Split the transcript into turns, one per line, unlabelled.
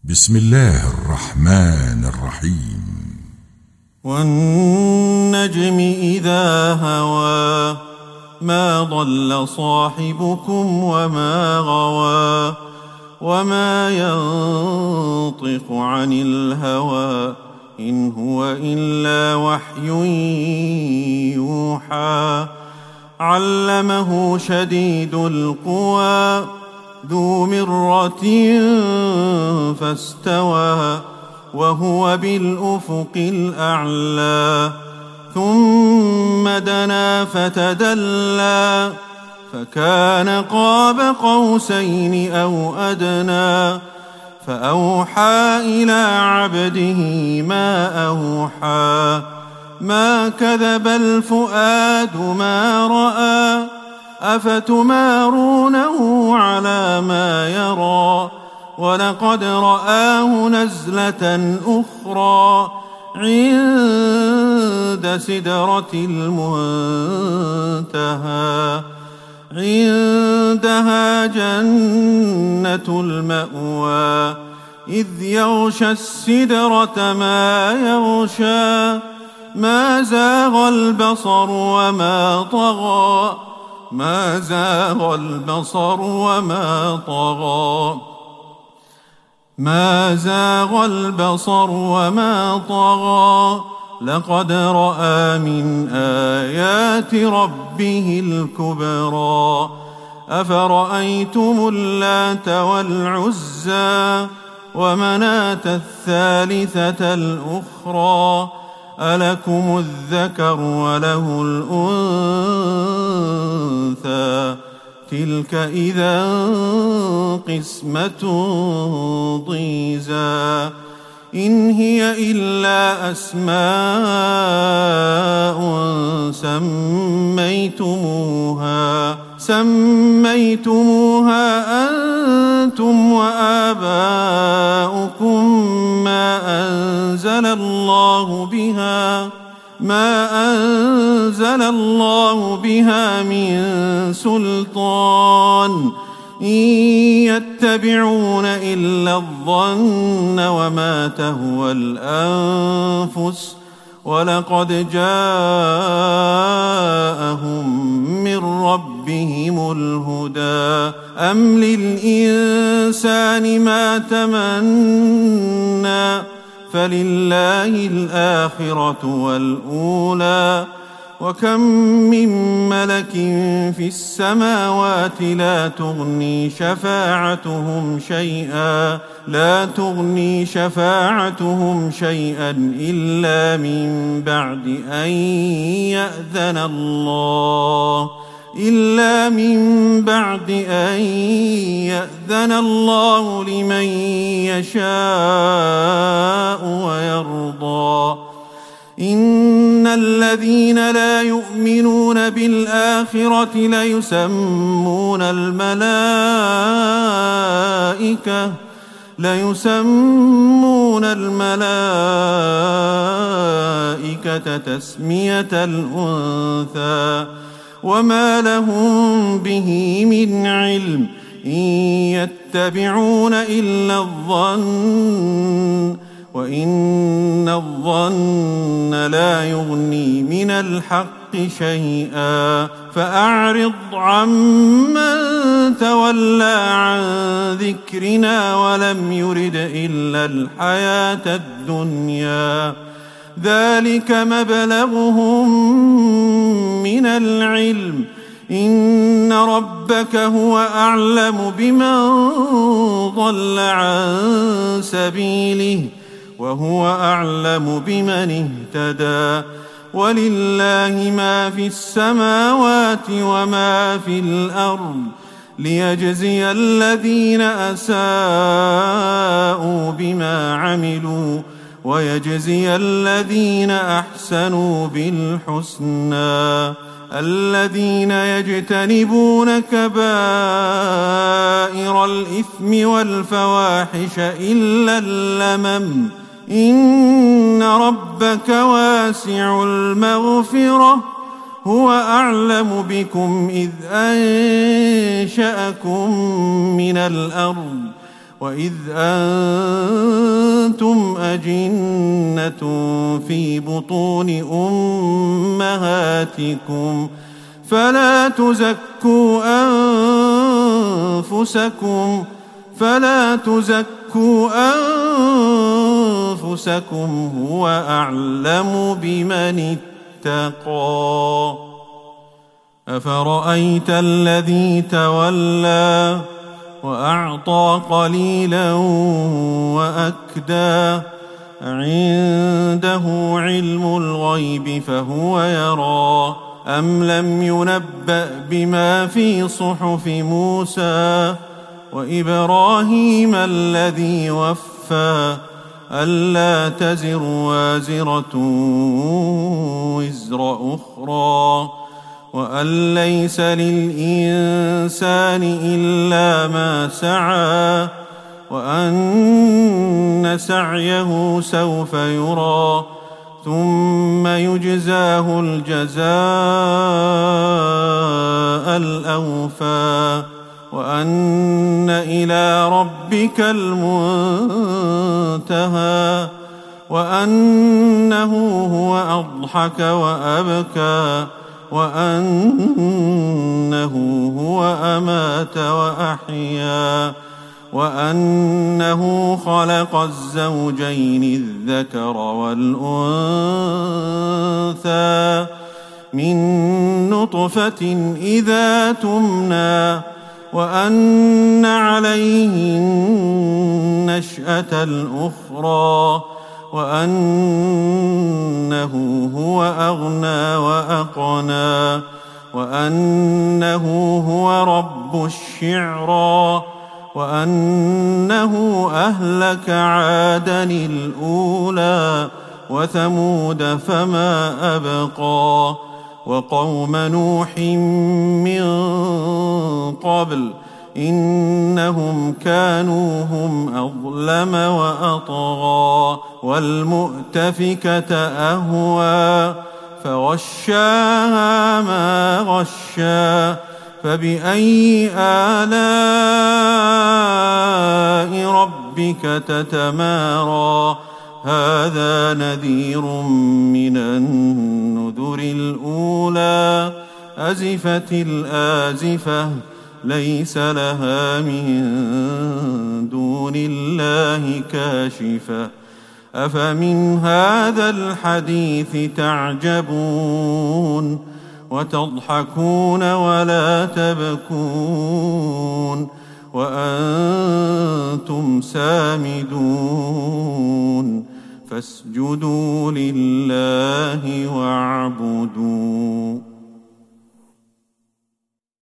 بسم الله الرحمن الرحيم.
والنجم إذا هوى ما ضل صاحبكم وما غوى وما ينطق عن الهوى إن هو إلا وحي يوحى علمه شديد القوى ذو مرة فاستوى وهو بالأفق الأعلى ثم دنا فتدلى فكان قاب قوسين أو أدنى فأوحى إلى عبده ما أوحى ما كذب الفؤاد ما رأى أفتمارونه على ما يرى ولقد رآه نزلة أخرى عند سدرة المنتهى عندها جنة المأوى إذ يغشى السدرة ما يغشى ما زاغ البصر وما طغى ما زاغ البصر وما طغى ما زاغ البصر وما طغى لقد رأى من آيات ربه الكبرى أفرأيتم اللات والعزى ومناة الثالثة الأخرى ألكم الذكر وله الأنثى تلك إذا قسمة ضيزى إن هي إلا أسماء سميتموها أنتم وآباؤكم ما أنزل الله بها من سلطان إن يتبعون إلا الظن وما تهوى الأنفس ولقد جاءهم من ربهم الهدى أم للإنسان ما تمنى فلله الآخرة والأولى وكم من ملك في السماوات لا تغني شفاعتهم شيئا إلا من بعد أن يأذن الله لمن يشاء ويرضى إن الذين لا يؤمنون بالآخرة ليسمون الملائكة تسمية الأنثى وما لهم به من علم إن يتبعون إلا الظن وإن الظن لا يغني من الحق شيئا فأعرض عمن تولى عن ذكرنا ولم يرد إلا الحياة الدنيا ذلك مبلغهم من العلم إن ربك هو أعلم بمن ضل عن سبيله وهو أعلم بمن اهتدى ولله ما في السماوات وما في الأرض ليجزي الذين أساءوا بما عملوا ويجزي الذين أحسنوا بالحسنى الذين يجتنبون كبائر الإثم والفواحش إلا اللمم إن ربك واسع المغفرة هو أعلم بكم إذ أنشأكم من الأرض وإذ أنتم أجنة في بطون أمهاتكم فلا تزكوا أنفسكم هو أعلم بمن اتقى. أفرأيت الذي تولى وأعطى قليلا وأكدى عنده علم الغيب فهو يرى أم لم ينبأ بما في صحف موسى وإبراهيم الذي وفى ألا تزر وازرة وزر أخرى وأن ليس للإنسان إلا ما سعى وأن سعيه سوف يرى ثم يجزاه الجزاء الأوفى وأن إلى ربك المنتهى وأنه هو أضحك وأبكى وأنه هو أمات وأحيا وأنه خلق الزوجين الذكر والأنثى من نطفة إذا تمنى وأن عليه النشأة الأخرى وأنه هو أغنى وأقنى وأنه هو رب الشعرى وأنه أهلك عادا الأولى وثمود فما أبقى وقوم نوح من قبل إنهم كانوا هم أظلم وأطغى والمؤتفكة أهوى فغشاها ما غشا فبأي آلاء ربك تتمارى هذا نذير من النذر الأولى أزفت الآزفة ليس لها من دون الله كاشفة أفمن هذا الحديث تعجبون وتضحكون ولا تبكون وأنتم سامدون فاسجدوا لله واعبدوا.